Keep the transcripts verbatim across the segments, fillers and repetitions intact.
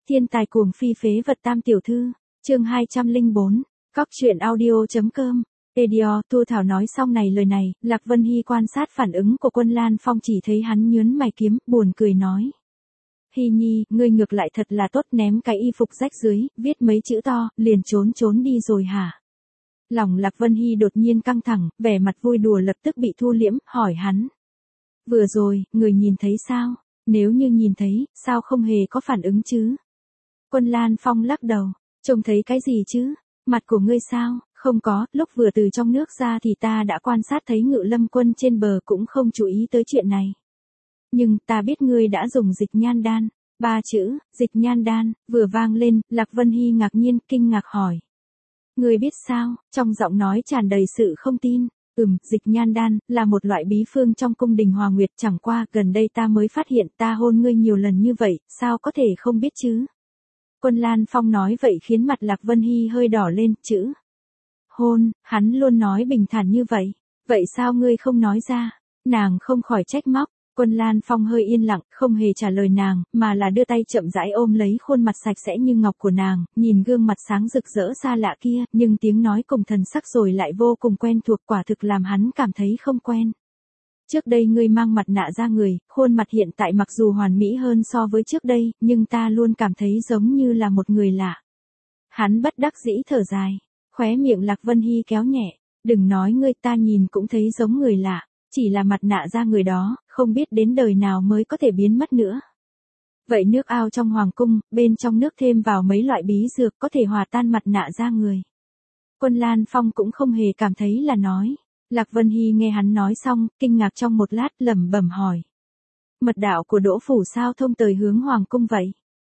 Thiên tài cuồng phi phế vật tam tiểu thư, chương hai trăm lẻ bốn, cóc truyện audio.com. Edior, Thu Thảo nói xong này lời này, Lạc Vân Hy quan sát phản ứng của Quân Lan Phong chỉ thấy hắn nhướng mày kiếm, buồn cười nói. Hy nhi, ngươi ngược lại thật là tốt, ném cái y phục rách dưới, viết mấy chữ to, liền trốn trốn đi rồi hả? Lòng Lạc Vân Hy đột nhiên căng thẳng, vẻ mặt vui đùa lập tức bị thu liễm, hỏi hắn. Vừa rồi, người nhìn thấy sao? Nếu như nhìn thấy, sao không hề có phản ứng chứ? Quân Lan Phong lắc đầu, trông thấy cái gì chứ? Mặt của ngươi sao? Không có, lúc vừa từ trong nước ra thì ta đã quan sát thấy Ngự Lâm Quân trên bờ cũng không chú ý tới chuyện này. Nhưng ta biết ngươi đã dùng dịch nhan đan. Ba chữ, dịch nhan đan, vừa vang lên, Lạc Vân Hy ngạc nhiên, kinh ngạc hỏi. Ngươi biết sao? Trong giọng nói tràn đầy sự không tin. Ừm, dịch nhan đan, là một loại bí phương trong cung đình Hòa Nguyệt, chẳng qua, gần đây ta mới phát hiện ta hôn ngươi nhiều lần như vậy, sao có thể không biết chứ? Quân Lan Phong nói vậy khiến mặt Lạc Vân Hy hơi đỏ lên, chữ. Hôn, hắn luôn nói bình thản như vậy, vậy sao ngươi không nói ra? Nàng không khỏi trách móc. Quân Lan Phong hơi yên lặng, không hề trả lời nàng, mà là đưa tay chậm rãi ôm lấy khuôn mặt sạch sẽ như ngọc của nàng, nhìn gương mặt sáng rực rỡ xa lạ kia, nhưng tiếng nói cùng thần sắc rồi lại vô cùng quen thuộc, quả thực làm hắn cảm thấy không quen. Trước đây ngươi mang mặt nạ ra người, khuôn mặt hiện tại mặc dù hoàn mỹ hơn so với trước đây, nhưng ta luôn cảm thấy giống như là một người lạ. Hắn bất đắc dĩ thở dài, khóe miệng Lạc Vân Hy kéo nhẹ, đừng nói ngươi, ta nhìn cũng thấy giống người lạ. Chỉ là mặt nạ ra người đó, không biết đến đời nào mới có thể biến mất nữa. Vậy nước ao trong hoàng cung, bên trong nước thêm vào mấy loại bí dược có thể hòa tan mặt nạ ra người. Quân Lan Phong cũng không hề cảm thấy là nói. Lạc Vân Hy nghe hắn nói xong, kinh ngạc trong một lát, lẩm bẩm hỏi. Mật đạo của Đỗ Phủ sao thông tới hướng hoàng cung vậy?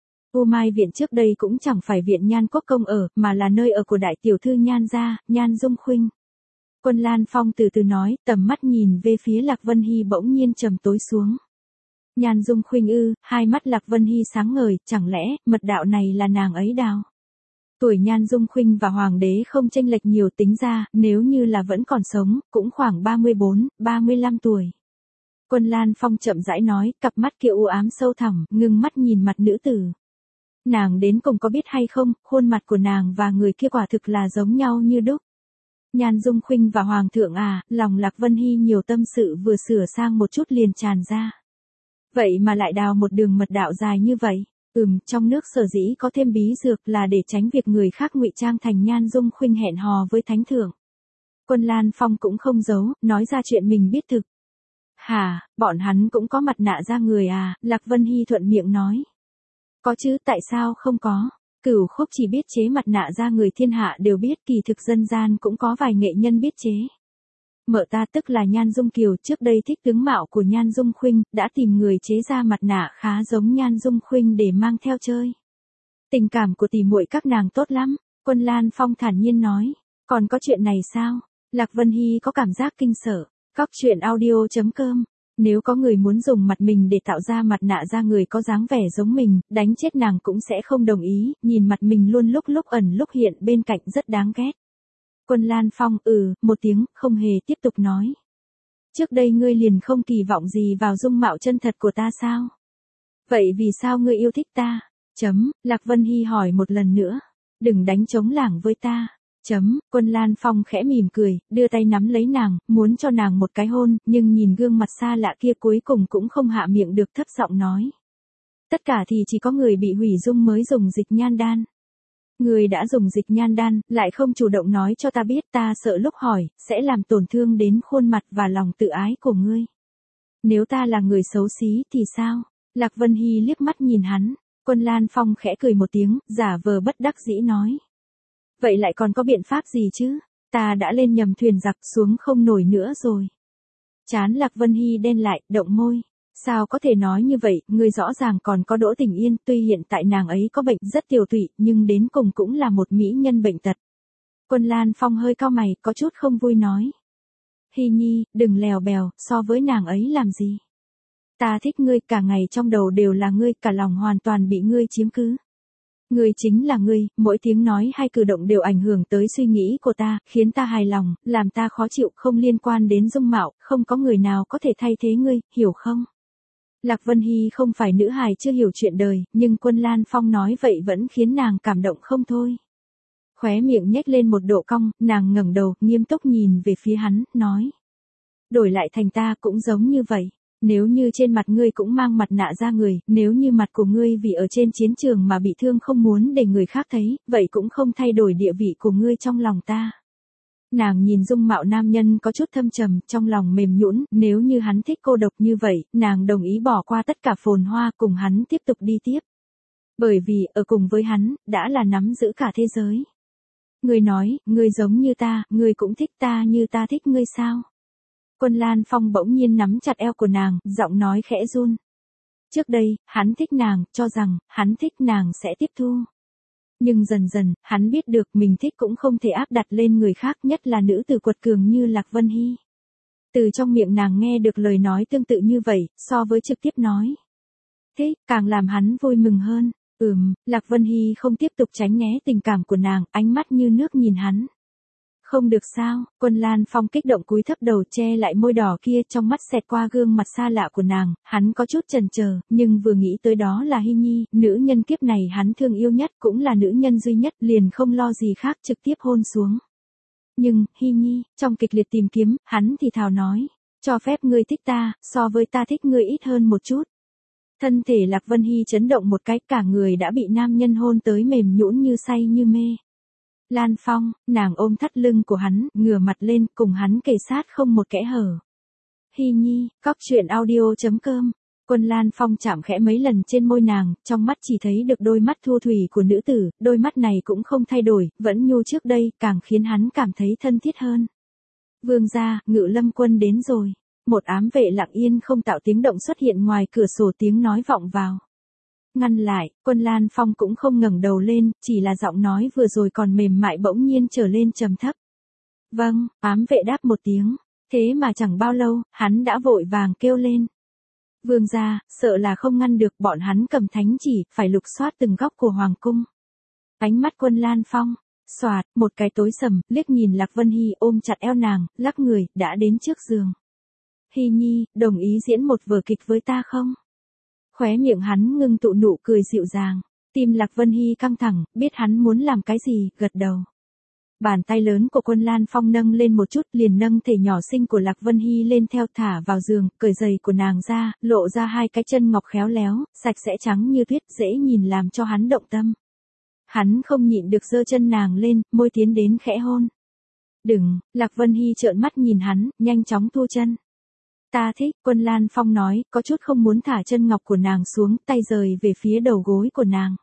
U Mai viện trước đây cũng chẳng phải viện Nhan Quốc công ở, mà là nơi ở của đại tiểu thư Nhan gia, Nhan Dung Khuynh. Quân Lan Phong từ từ nói, tầm mắt nhìn về phía Lạc Vân Hy bỗng nhiên trầm tối xuống. Nhan Dung Khuynh ư? Hai mắt Lạc Vân Hy sáng ngời, chẳng lẽ, mật đạo này là nàng ấy đào? Tuổi Nhan Dung Khuynh và hoàng đế không chênh lệch nhiều, tính ra, nếu như là vẫn còn sống, cũng khoảng ba mươi bốn, ba mươi lăm tuổi. Quân Lan Phong chậm rãi nói, cặp mắt kia u ám sâu thẳm, ngưng mắt nhìn mặt nữ tử. Nàng đến cùng có biết hay không, khuôn mặt của nàng và người kia quả thực là giống nhau như đúc. Nhan Dung Khuynh và Hoàng thượng à, lòng Lạc Vân Hy nhiều tâm sự vừa sửa sang một chút liền tràn ra. Vậy mà lại đào một đường mật đạo dài như vậy, ừm, trong nước sở dĩ có thêm bí dược là để tránh việc người khác ngụy trang thành Nhan Dung Khuynh hẹn hò với thánh thượng. Quân Lan Phong cũng không giấu, nói ra chuyện mình biết thực. Hả, bọn hắn cũng có mặt nạ ra người à, Lạc Vân Hy thuận miệng nói. Có chứ, tại sao không có? Cửu Khúc chỉ biết chế mặt nạ ra người thiên hạ đều biết, kỳ thực dân gian cũng có vài nghệ nhân biết chế. Mợ ta tức là Nhan Dung Kiều, trước đây thích tướng mạo của Nhan Dung Khuynh, đã tìm người chế ra mặt nạ khá giống Nhan Dung Khuynh để mang theo chơi. Tình cảm của tỷ muội các nàng tốt lắm, Quân Lan Phong thản nhiên nói. Còn có chuyện này sao? Lạc Vân Hy có cảm giác kinh sợ. Cóc truyện audio.com. Nếu có người muốn dùng mặt mình để tạo ra mặt nạ ra người có dáng vẻ giống mình, đánh chết nàng cũng sẽ không đồng ý, nhìn mặt mình luôn lúc lúc ẩn lúc hiện bên cạnh rất đáng ghét. Quân Lan Phong ừ, một tiếng, không hề tiếp tục nói. Trước đây ngươi liền không kỳ vọng gì vào dung mạo chân thật của ta sao? Vậy vì sao ngươi yêu thích ta? Chấm, Lạc Vân Hy hỏi một lần nữa. Đừng đánh trống lảng với ta. Chấm, Quân Lan Phong khẽ mỉm cười, đưa tay nắm lấy nàng, muốn cho nàng một cái hôn, nhưng nhìn gương mặt xa lạ kia cuối cùng cũng không hạ miệng được, thấp giọng nói. Tất cả thì chỉ có người bị hủy dung mới dùng dịch nhan đan. Người đã dùng dịch nhan đan, lại không chủ động nói cho ta biết, ta sợ lúc hỏi, sẽ làm tổn thương đến khuôn mặt và lòng tự ái của ngươi. Nếu ta là người xấu xí thì sao? Lạc Vân Hy liếc mắt nhìn hắn, Quân Lan Phong khẽ cười một tiếng, giả vờ bất đắc dĩ nói. Vậy lại còn có biện pháp gì chứ? Ta đã lên nhầm thuyền giặc xuống không nổi nữa rồi. Chán Lạc Vân Hy đen lại, động môi. Sao có thể nói như vậy, ngươi rõ ràng còn có Đỗ Tình Yên, tuy hiện tại nàng ấy có bệnh rất tiều tụy, nhưng đến cùng cũng là một mỹ nhân bệnh tật. Quân Lan Phong hơi cau mày, có chút không vui nói. Hy nhi, đừng lèo bèo, so với nàng ấy làm gì? Ta thích ngươi, cả ngày trong đầu đều là ngươi, cả lòng hoàn toàn bị ngươi chiếm cứ. Ngươi chính là ngươi, mỗi tiếng nói hay cử động đều ảnh hưởng tới suy nghĩ của ta, khiến ta hài lòng, làm ta khó chịu, không liên quan đến dung mạo, không có người nào có thể thay thế ngươi, hiểu không? Lạc Vân Hy không phải nữ hài chưa hiểu chuyện đời, nhưng Quân Lan Phong nói vậy vẫn khiến nàng cảm động không thôi. Khóe miệng nhếch lên một độ cong, nàng ngẩng đầu, nghiêm túc nhìn về phía hắn, nói. Đổi lại thành ta cũng giống như vậy. Nếu như trên mặt ngươi cũng mang mặt nạ ra người, nếu như mặt của ngươi vì ở trên chiến trường mà bị thương không muốn để người khác thấy, vậy cũng không thay đổi địa vị của ngươi trong lòng ta. Nàng nhìn dung mạo nam nhân có chút thâm trầm, trong lòng mềm nhũn, nếu như hắn thích cô độc như vậy, nàng đồng ý bỏ qua tất cả phồn hoa cùng hắn tiếp tục đi tiếp. Bởi vì, ở cùng với hắn, đã là nắm giữ cả thế giới. Ngươi nói, ngươi giống như ta, ngươi cũng thích ta như ta thích ngươi sao? Quân Lan Phong bỗng nhiên nắm chặt eo của nàng, giọng nói khẽ run. Trước đây, hắn thích nàng, cho rằng, hắn thích nàng sẽ tiếp thu. Nhưng dần dần, hắn biết được mình thích cũng không thể áp đặt lên người khác, nhất là nữ tử quật cường như Lạc Vân Hy. Từ trong miệng nàng nghe được lời nói tương tự như vậy, so với trực tiếp nói. Thế, càng làm hắn vui mừng hơn. Ừm, Lạc Vân Hy không tiếp tục tránh né tình cảm của nàng, ánh mắt như nước nhìn hắn. Không được sao, Quân Lan Phong kích động cúi thấp đầu che lại môi đỏ kia, trong mắt xẹt qua gương mặt xa lạ của nàng, hắn có chút chần chờ, nhưng vừa nghĩ tới đó là Hy Nhi, nữ nhân kiếp này hắn thương yêu nhất, cũng là nữ nhân duy nhất, liền không lo gì khác trực tiếp hôn xuống. Nhưng, Hy Nhi, trong kịch liệt tìm kiếm, hắn thì thào nói, cho phép ngươi thích ta, so với ta thích ngươi ít hơn một chút. Thân thể Lạc Vân Hy chấn động một cái, cả người đã bị nam nhân hôn tới mềm nhũn như say như mê. Lan Phong, nàng ôm thắt lưng của hắn, ngửa mặt lên, cùng hắn kề sát không một kẽ hở. Hy Nhi, cóc truyện audio chấm com. Quân Lan Phong chạm khẽ mấy lần trên môi nàng, trong mắt chỉ thấy được đôi mắt thu thủy của nữ tử, đôi mắt này cũng không thay đổi, vẫn như trước đây, càng khiến hắn cảm thấy thân thiết hơn. Vương gia, Ngự Lâm Quân đến rồi. Một ám vệ lặng yên không tạo tiếng động xuất hiện ngoài cửa sổ, tiếng nói vọng vào. Ngăn lại, Quân Lan Phong cũng không ngẩng đầu lên, chỉ là giọng nói vừa rồi còn mềm mại bỗng nhiên trở lên trầm thấp. Vâng, ám vệ đáp một tiếng, thế mà chẳng bao lâu, hắn đã vội vàng kêu lên. Vương gia, sợ là không ngăn được, bọn hắn cầm thánh chỉ, phải lục soát từng góc của hoàng cung. Ánh mắt Quân Lan Phong, xoạt, một cái tối sầm, liếc nhìn Lạc Vân Hy ôm chặt eo nàng, lắc người, đã đến trước giường. Hy Nhi, đồng ý diễn một vở kịch với ta không? Khóe miệng hắn ngưng tụ nụ cười dịu dàng, tim Lạc Vân Hy căng thẳng, biết hắn muốn làm cái gì, gật đầu. Bàn tay lớn của Quân Lan Phong nâng lên một chút, liền nâng thể nhỏ xinh của Lạc Vân Hy lên theo, thả vào giường, cởi giày của nàng ra, lộ ra hai cái chân ngọc khéo léo, sạch sẽ trắng như tuyết, dễ nhìn làm cho hắn động tâm. Hắn không nhịn được giơ chân nàng lên, môi tiến đến khẽ hôn. Đừng, Lạc Vân Hy trợn mắt nhìn hắn, nhanh chóng thu chân. Ta thích, Quân Lan Phong nói, có chút không muốn thả chân ngọc của nàng xuống, tay rời về phía đầu gối của nàng.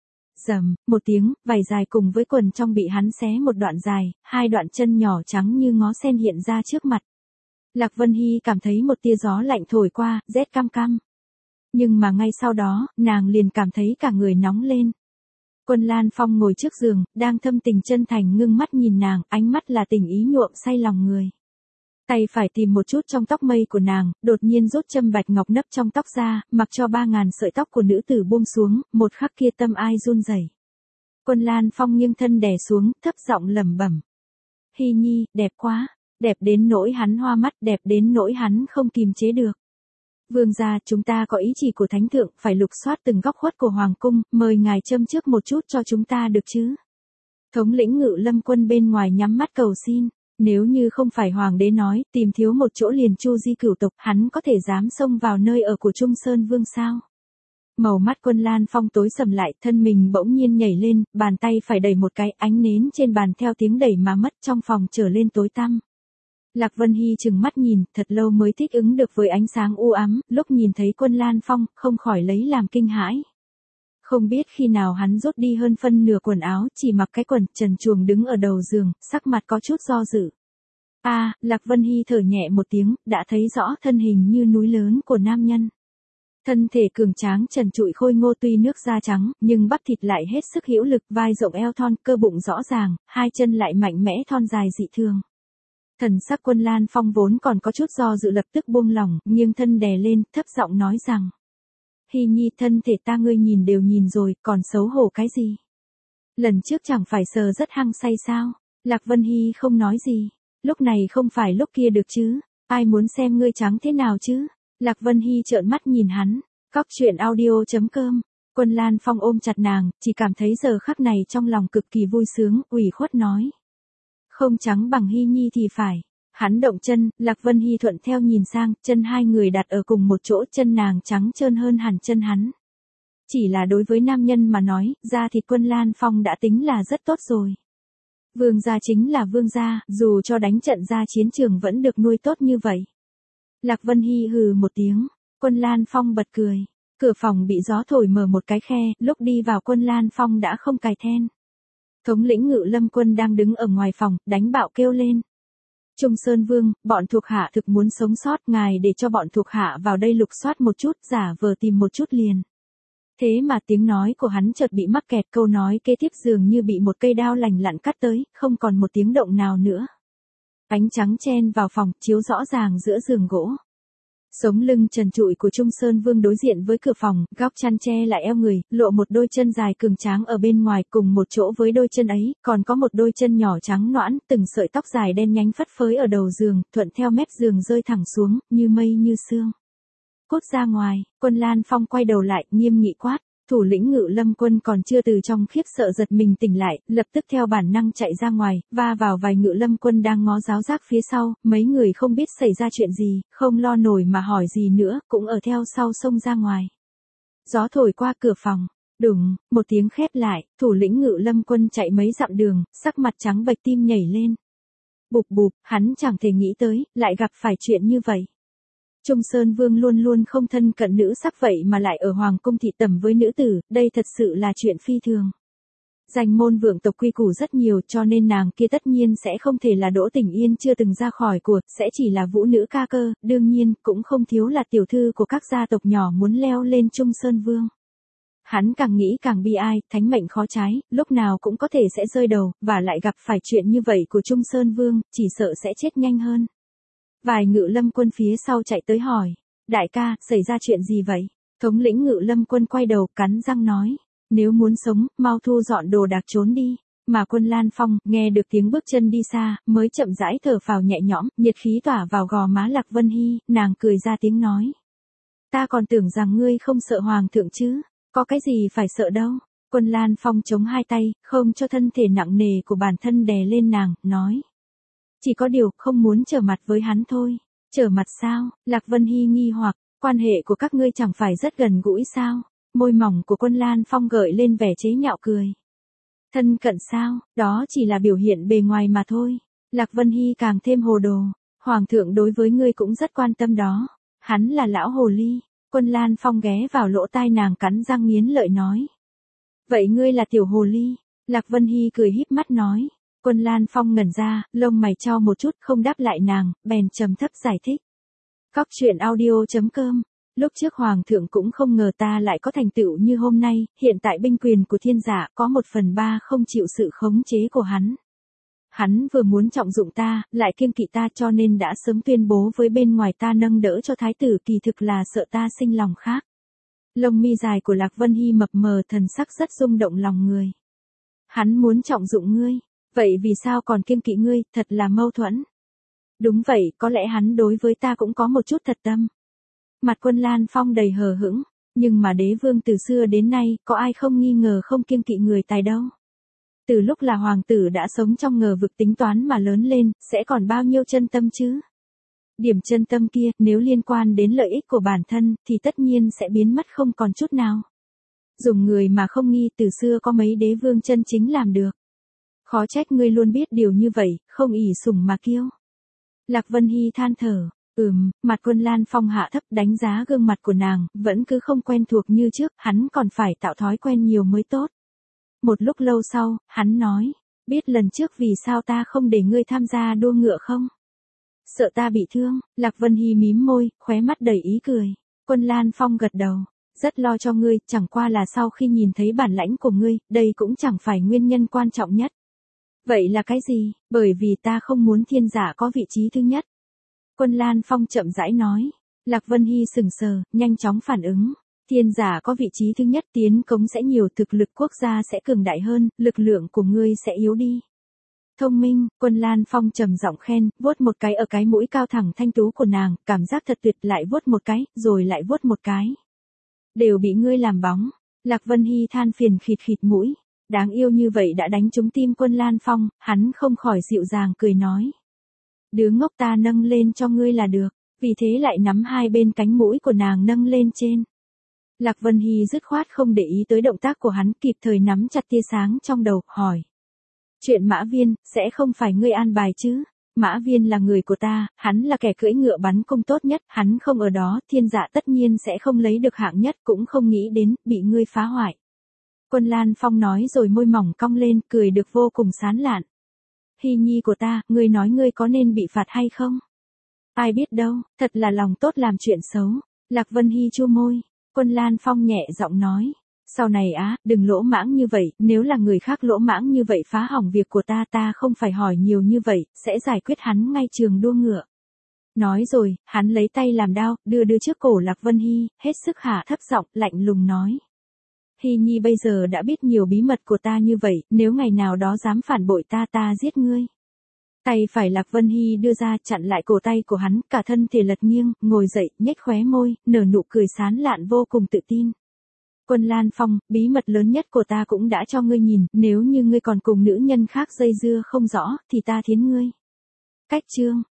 Rầm, một tiếng, vải dài cùng với quần trong bị hắn xé một đoạn dài, hai đoạn chân nhỏ trắng như ngó sen hiện ra trước mặt. Lạc Vân Hy cảm thấy một tia gió lạnh thổi qua, rét cam cam. Nhưng mà ngay sau đó, nàng liền cảm thấy cả người nóng lên. Quân Lan Phong ngồi trước giường, đang thâm tình chân thành ngưng mắt nhìn nàng, ánh mắt là tình ý nhuộm say lòng người. Tay phải tìm một chút trong tóc mây của nàng, đột nhiên rút châm bạch ngọc nấp trong tóc ra, mặc cho ba ngàn sợi tóc của nữ tử buông xuống, một khắc kia tâm ai run rẩy. Quân Lan Phong nghiêng thân đè xuống, thấp giọng lẩm bẩm. Hy Nhi, đẹp quá, đẹp đến nỗi hắn hoa mắt, đẹp đến nỗi hắn không kìm chế được. Vương gia, chúng ta có ý chỉ của thánh thượng, phải lục soát từng góc khuất của hoàng cung, mời ngài châm trước một chút cho chúng ta được chứ? Thống lĩnh Ngự Lâm Quân bên ngoài nhắm mắt cầu xin. Nếu như không phải hoàng đế nói, tìm thiếu một chỗ liền chu di cửu tộc, hắn có thể dám xông vào nơi ở của Trung Sơn Vương sao? Màu mắt Quân Lan Phong tối sầm lại, thân mình bỗng nhiên nhảy lên, bàn tay phải đẩy một cái, ánh nến trên bàn theo tiếng đẩy mà mất, trong phòng trở lên tối tăm. Lạc Vân Hy trừng mắt nhìn, thật lâu mới thích ứng được với ánh sáng u ám, lúc nhìn thấy Quân Lan Phong, không khỏi lấy làm kinh hãi. Không biết khi nào hắn rút đi hơn phân nửa quần áo, chỉ mặc cái quần, trần truồng đứng ở đầu giường, sắc mặt có chút do dự. A, à, Lạc Vân Hy thở nhẹ một tiếng, đã thấy rõ thân hình như núi lớn của nam nhân. Thân thể cường tráng trần trụi khôi ngô, tuy nước da trắng, nhưng bắp thịt lại hết sức hữu lực, vai rộng eo thon, cơ bụng rõ ràng, hai chân lại mạnh mẽ thon dài dị thường. Thần sắc Quân Lan Phong vốn còn có chút do dự lập tức buông lỏng, nghiêng thân đè lên, thấp giọng nói rằng. Hy Nhi, thân thể ta ngươi nhìn đều nhìn rồi, còn xấu hổ cái gì? Lần trước chẳng phải sờ rất hăng say sao? Lạc Vân Hy không nói gì. Lúc này không phải lúc kia được chứ? Ai muốn xem ngươi trắng thế nào chứ? Lạc Vân Hy trợn mắt nhìn hắn. Cóc truyện audio.com. Quân Lan Phong ôm chặt nàng, chỉ cảm thấy giờ khắc này trong lòng cực kỳ vui sướng, ủy khuất nói. Không trắng bằng Hy Nhi thì phải. Hắn động chân, Lạc Vân Hy thuận theo nhìn sang, chân hai người đặt ở cùng một chỗ, chân nàng trắng trơn hơn hẳn chân hắn. Chỉ là đối với nam nhân mà nói, da thịt Quân Lan Phong đã tính là rất tốt rồi. Vương gia chính là vương gia, dù cho đánh trận ra chiến trường vẫn được nuôi tốt như vậy. Lạc Vân Hy hừ một tiếng, Quân Lan Phong bật cười. Cửa phòng bị gió thổi mở một cái khe, lúc đi vào Quân Lan Phong đã không cài then. Thống lĩnh Ngự Lâm quân đang đứng ở ngoài phòng, đánh bạo kêu lên. Trung Sơn Vương, bọn thuộc hạ thực muốn sống sót, ngài để cho bọn thuộc hạ vào đây lục soát một chút, giả vờ tìm một chút liền. Thế mà tiếng nói của hắn chợt bị mắc kẹt, câu nói kế tiếp dường như bị một cây đao lành lặn cắt tới, không còn một tiếng động nào nữa. Ánh trắng chen vào phòng, chiếu rõ ràng giữa giường gỗ. Sống lưng trần trụi của Trung Sơn Vương đối diện với cửa phòng, góc chăn che lại eo người, lộ một đôi chân dài cường tráng ở bên ngoài, cùng một chỗ với đôi chân ấy, còn có một đôi chân nhỏ trắng nõn, từng sợi tóc dài đen nhánh phất phới ở đầu giường, thuận theo mép giường rơi thẳng xuống, như mây như sương. Cút ra ngoài, Quân Lan Phong quay đầu lại, nghiêm nghị quát. Thủ lĩnh Ngự Lâm quân còn chưa từ trong khiếp sợ giật mình tỉnh lại, lập tức theo bản năng chạy ra ngoài, va vào vài Ngự Lâm quân đang ngó giáo giác phía sau, mấy người không biết xảy ra chuyện gì, không lo nổi mà hỏi gì nữa, cũng ở theo sau xông ra ngoài. Gió thổi qua cửa phòng, đùng, một tiếng khép lại, thủ lĩnh Ngự Lâm quân chạy mấy dặm đường, sắc mặt trắng bệch, tim nhảy lên. Bụp bụp, hắn chẳng thể nghĩ tới, lại gặp phải chuyện như vậy. Trung Sơn Vương luôn luôn không thân cận nữ sắc vậy mà lại ở hoàng cung thị tẩm với nữ tử, đây thật sự là chuyện phi thường. Danh môn vượng tộc quy củ rất nhiều, cho nên nàng kia tất nhiên sẽ không thể là Đỗ Tỉnh Yên chưa từng ra khỏi cuộc, sẽ chỉ là vũ nữ ca cơ, đương nhiên cũng không thiếu là tiểu thư của các gia tộc nhỏ muốn leo lên Trung Sơn Vương. Hắn càng nghĩ càng bi ai, thánh mệnh khó trái, lúc nào cũng có thể sẽ rơi đầu, và lại gặp phải chuyện như vậy của Trung Sơn Vương, chỉ sợ sẽ chết nhanh hơn. Vài Ngự Lâm quân phía sau chạy tới hỏi, đại ca, xảy ra chuyện gì vậy? Thống lĩnh Ngự Lâm quân quay đầu cắn răng nói, nếu muốn sống, mau thu dọn đồ đạc trốn đi. Mà Quân Lan Phong, nghe được tiếng bước chân đi xa, mới chậm rãi thở phào nhẹ nhõm, nhiệt khí tỏa vào gò má Lạc Vân Hy, nàng cười ra tiếng nói. Ta còn tưởng rằng ngươi không sợ hoàng thượng chứ, có cái gì phải sợ đâu. Quân Lan Phong chống hai tay, không cho thân thể nặng nề của bản thân đè lên nàng, nói. Chỉ có điều, không muốn trở mặt với hắn thôi. Trở mặt sao? Lạc Vân Hy nghi hoặc, quan hệ của các ngươi chẳng phải rất gần gũi sao? Môi mỏng của Quân Lan Phong gợi lên vẻ chế nhạo cười. Thân cận sao? Đó chỉ là biểu hiện bề ngoài mà thôi. Lạc Vân Hy càng thêm hồ đồ. Hoàng thượng đối với ngươi cũng rất quan tâm đó. Hắn là lão hồ ly. Quân Lan Phong ghé vào lỗ tai nàng cắn răng nghiến lợi nói. Vậy ngươi là tiểu hồ ly? Lạc Vân Hy cười híp mắt nói. Quân Lan Phong ngẩn ra, lông mày chau một chút không đáp lại nàng, bèn trầm thấp giải thích. Cóc truyện audio.com. Lúc trước hoàng thượng cũng không ngờ ta lại có thành tựu như hôm nay, hiện tại binh quyền của thiên giả có một phần ba không chịu sự khống chế của hắn. Hắn vừa muốn trọng dụng ta, lại kiêng kỵ ta cho nên đã sớm tuyên bố với bên ngoài ta nâng đỡ cho thái tử, kỳ thực là sợ ta sinh lòng khác. Lông mi dài của Lạc Vân Hy mập mờ, thần sắc rất rung động lòng người. Hắn muốn trọng dụng ngươi. Vậy vì sao còn kiêng kỵ ngươi, thật là mâu thuẫn. Đúng vậy, có lẽ hắn đối với ta cũng có một chút thật tâm. Mặt Quân Lan Phong đầy hờ hững, nhưng mà đế vương từ xưa đến nay, có ai không nghi ngờ không kiêng kỵ người tài đâu. Từ lúc là hoàng tử đã sống trong ngờ vực tính toán mà lớn lên, sẽ còn bao nhiêu chân tâm chứ? Điểm chân tâm kia, nếu liên quan đến lợi ích của bản thân, thì tất nhiên sẽ biến mất không còn chút nào. Dùng người mà không nghi, từ xưa có mấy đế vương chân chính làm được. Khó trách ngươi luôn biết điều như vậy, không ỷ sủng mà kiêu. Lạc Vân Hy than thở, ừm, mặt Quân Lan Phong hạ thấp đánh giá gương mặt của nàng, vẫn cứ không quen thuộc như trước, hắn còn phải tạo thói quen nhiều mới tốt. Một lúc lâu sau, hắn nói, biết lần trước vì sao ta không để ngươi tham gia đua ngựa không? Sợ ta bị thương, Lạc Vân Hy mím môi, khóe mắt đầy ý cười. Quân Lan Phong gật đầu, rất lo cho ngươi, chẳng qua là sau khi nhìn thấy bản lãnh của ngươi, đây cũng chẳng phải nguyên nhân quan trọng nhất. Vậy là cái gì? Bởi vì ta không muốn thiên giả có vị trí thứ nhất. Quân Lan Phong chậm rãi nói. Lạc Vân Hy sừng sờ, nhanh chóng phản ứng. Thiên giả có vị trí thứ nhất, tiến cống sẽ nhiều, thực lực quốc gia sẽ cường đại hơn, lực lượng của ngươi sẽ yếu đi. Thông minh, Quân Lan Phong trầm giọng khen, vuốt một cái ở cái mũi cao thẳng thanh tú của nàng, cảm giác thật tuyệt, lại vuốt một cái, rồi lại vuốt một cái. Đều bị ngươi làm bóng. Lạc Vân Hy than phiền khịt khịt mũi. Đáng yêu như vậy đã đánh trúng tim Quân Lan Phong, hắn không khỏi dịu dàng cười nói. Đứa ngốc, ta nâng lên cho ngươi là được. Vì thế lại nắm hai bên cánh mũi của nàng nâng lên trên. Lạc Vân Hy dứt khoát không để ý tới động tác của hắn, kịp thời nắm chặt tia sáng trong đầu, hỏi. Chuyện Mã Viên, sẽ không phải ngươi an bài chứ? Mã Viên là người của ta, hắn là kẻ cưỡi ngựa bắn cung tốt nhất, hắn không ở đó, Thiên Dạ tất nhiên sẽ không lấy được hạng nhất, cũng không nghĩ đến, bị ngươi phá hoại. Quân Lan Phong nói rồi môi mỏng cong lên, cười được vô cùng sán lạn. Hy nhi của ta, ngươi nói ngươi có nên bị phạt hay không? Ai biết đâu, thật là lòng tốt làm chuyện xấu. Lạc Vân Hy chu môi. Quân Lan Phong nhẹ giọng nói. Sau này á, đừng lỗ mãng như vậy, nếu là người khác lỗ mãng như vậy phá hỏng việc của ta, ta không phải hỏi nhiều như vậy, sẽ giải quyết hắn ngay trường đua ngựa. Nói rồi, hắn lấy tay làm đao, đưa đưa trước cổ Lạc Vân Hy, hết sức hạ thấp giọng, lạnh lùng nói. Hy nhi bây giờ đã biết nhiều bí mật của ta như vậy, nếu ngày nào đó dám phản bội ta, ta giết ngươi. Tay phải Lạc Vân Hy đưa ra chặn lại cổ tay của hắn, cả thân thể lật nghiêng, ngồi dậy, nhếch khóe môi, nở nụ cười sán lạn vô cùng tự tin. Quân Lan Phong, bí mật lớn nhất của ta cũng đã cho ngươi nhìn, nếu như ngươi còn cùng nữ nhân khác dây dưa không rõ, thì ta thiến ngươi. Cách chương.